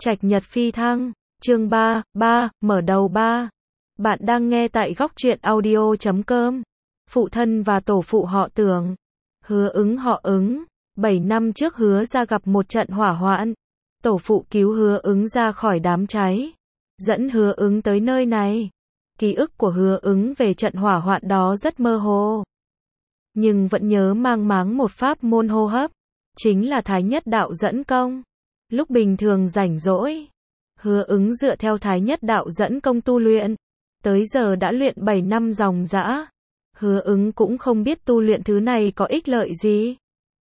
Trạch Nhật Phi Thăng, chương 3, mở đầu 3. Bạn đang nghe tại góc truyện audio.com. Phụ thân và tổ phụ họ Tưởng. Hứa Ứng họ Ứng. 7 năm trước Hứa ra gặp một trận hỏa hoạn. Tổ phụ cứu Hứa Ứng ra khỏi đám cháy, dẫn Hứa Ứng tới nơi này. Ký ức của Hứa Ứng về trận hỏa hoạn đó rất mơ hồ, nhưng vẫn nhớ mang máng một pháp môn hô hấp, chính là Thái Nhất Đạo Dẫn Công. Lúc bình thường rảnh rỗi, Hứa Ứng dựa theo Thái Nhất Đạo Dẫn Công tu luyện, tới giờ đã luyện 7 năm ròng rã. Hứa Ứng cũng không biết tu luyện thứ này có ích lợi gì.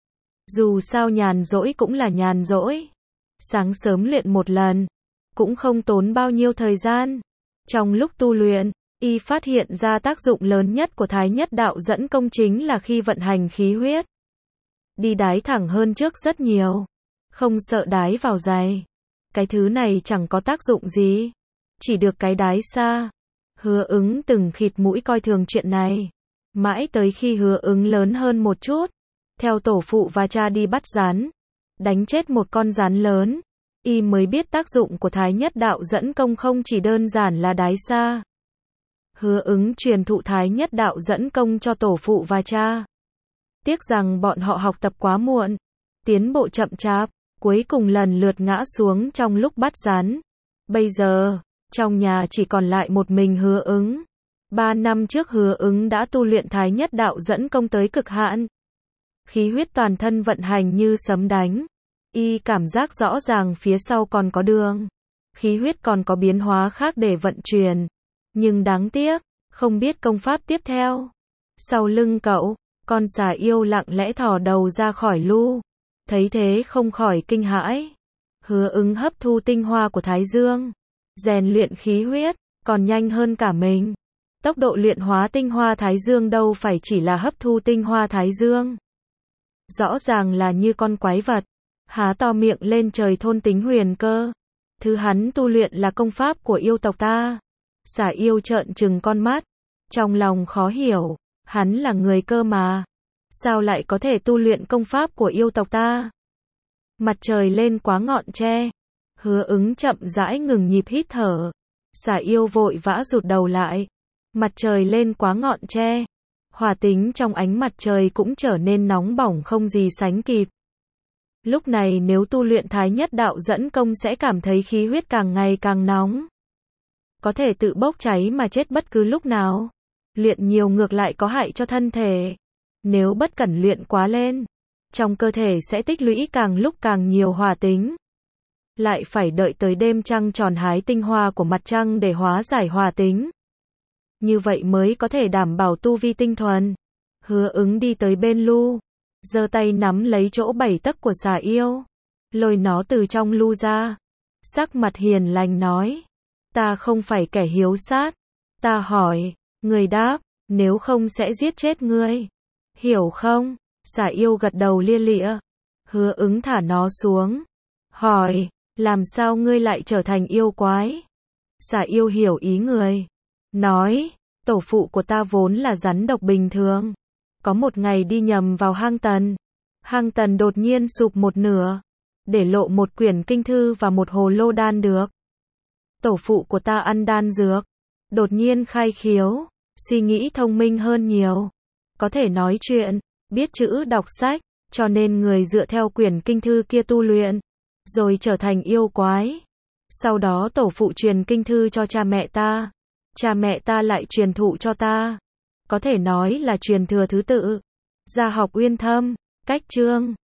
Dù sao nhàn rỗi cũng là nhàn rỗi. Sáng sớm luyện một lần, cũng không tốn bao nhiêu thời gian. Trong lúc tu luyện, y phát hiện ra tác dụng lớn nhất của Thái Nhất Đạo Dẫn Công chính là khi vận hành khí huyết, đi đái thẳng hơn trước rất nhiều, không sợ đái vào giày. Cái thứ này chẳng có tác dụng gì, chỉ được cái đái xa. Hứa Ứng từng khịt mũi coi thường chuyện này, mãi tới khi Hứa Ứng lớn hơn một chút, theo tổ phụ và cha đi bắt rắn, đánh chết một con rắn lớn, y mới biết tác dụng của Thái Nhất Đạo Dẫn Công không chỉ đơn giản là đái xa. Hứa Ứng truyền thụ Thái Nhất Đạo Dẫn Công cho tổ phụ và cha. Tiếc rằng bọn họ học tập quá muộn, tiến bộ chậm chạp, cuối cùng lần lượt ngã xuống trong lúc bắt rắn. Bây giờ, trong nhà chỉ còn lại một mình Hứa Ứng. 3 năm trước Hứa Ứng đã tu luyện Thái Nhất Đạo Dẫn Công tới cực hạn. Khí huyết toàn thân vận hành như sấm đánh. Y cảm giác rõ ràng phía sau còn có đường. Khí huyết còn có biến hóa khác để vận chuyển. Nhưng đáng tiếc, không biết công pháp tiếp theo. Sau lưng cậu, con xà yêu lặng lẽ thò đầu ra khỏi lu. Thấy thế không khỏi kinh hãi. Hứa Ứng hấp thu tinh hoa của Thái Dương, rèn luyện khí huyết, còn nhanh hơn cả mình. Tốc độ luyện hóa tinh hoa Thái Dương đâu phải chỉ là hấp thu tinh hoa Thái Dương. Rõ ràng là như con quái vật, há to miệng lên trời thôn tính huyền cơ. Thứ hắn tu luyện là công pháp của yêu tộc ta. Xà yêu trợn trừng con mắt, trong lòng khó hiểu, hắn là người cơ mà, sao lại có thể tu luyện công pháp của yêu tộc ta? Mặt trời lên quá ngọn tre, Hứa Ứng chậm rãi ngừng nhịp hít thở. Xà yêu vội vã rụt đầu lại. Mặt trời lên quá ngọn tre, hỏa tính trong ánh mặt trời cũng trở nên nóng bỏng không gì sánh kịp. Lúc này nếu tu luyện Thái Nhất Đạo Dẫn Công sẽ cảm thấy khí huyết càng ngày càng nóng, có thể tự bốc cháy mà chết bất cứ lúc nào. Luyện nhiều ngược lại có hại cho thân thể. Nếu bất cẩn luyện quá lên, trong cơ thể sẽ tích lũy càng lúc càng nhiều hỏa tính. Lại phải đợi tới đêm trăng tròn hái tinh hoa của mặt trăng để hóa giải hỏa tính. Như vậy mới có thể đảm bảo tu vi tinh thuần. Hứa Ứng đi tới bên lu, giơ tay nắm lấy chỗ 7 tấc của xà yêu, lôi nó từ trong lu ra. Sắc mặt hiền lành nói, ta không phải kẻ hiếu sát. Ta hỏi, người đáp, nếu không sẽ giết chết ngươi. Hiểu không? Xà yêu gật đầu lia lịa. Hứa Ứng thả nó xuống, hỏi, làm sao ngươi lại trở thành yêu quái? Xà yêu hiểu ý người, nói, tổ phụ của ta vốn là rắn độc bình thường. Có một ngày đi nhầm vào hang tần. Hang tần đột nhiên sụp một nửa, để lộ một quyển kinh thư và một hồ lô đan được. Tổ phụ của ta ăn đan dược, đột nhiên khai khiếu, suy nghĩ thông minh hơn nhiều, có thể nói chuyện, biết chữ đọc sách, cho nên người dựa theo quyển kinh thư kia tu luyện, rồi trở thành yêu quái. Sau đó tổ phụ truyền kinh thư cho cha mẹ ta lại truyền thụ cho ta. Có thể nói là truyền thừa thứ tự. Gia học uyên thâm, cách chương,